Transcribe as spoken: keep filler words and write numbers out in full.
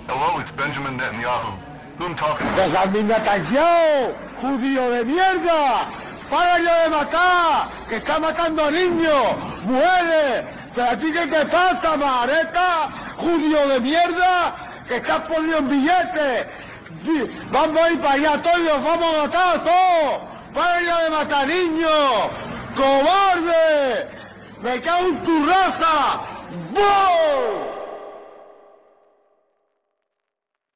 Hello, it's Benjamin Netanyahu. Who I'm talking about? ¡Benjamín Netanyahu! ¡Judío de mierda! ¡Para ya de matar! ¡Que está matando a niños! ¡Mujeres! ¿Pero a ti qué te pasa, mareta? ¡Judío de mierda! ¡Que estás poniendo en billetes! ¡Vamos a ir para allá todos! ¡Vamos a matar a todos! ¡Para ya de matar niños! ¡Cobarde! ¡Me cago en tu raza! ¡Boo!